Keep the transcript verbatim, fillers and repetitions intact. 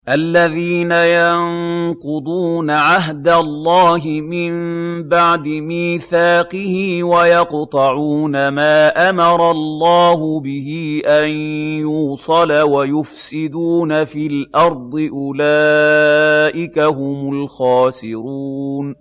الَّذِينَ يَنقُضُونَ عَهْدَ اللَّهِ مِن بَعْدِ مِيثَاقِهِ وَيَقْطَعُونَ مَا أَمَرَ اللَّهُ بِهِ أَن يُوصَلَ وَيُفْسِدُونَ فِي الْأَرْضِ ۙ أُولَٰئِكَ هُمُ الْخَاسِرُونَ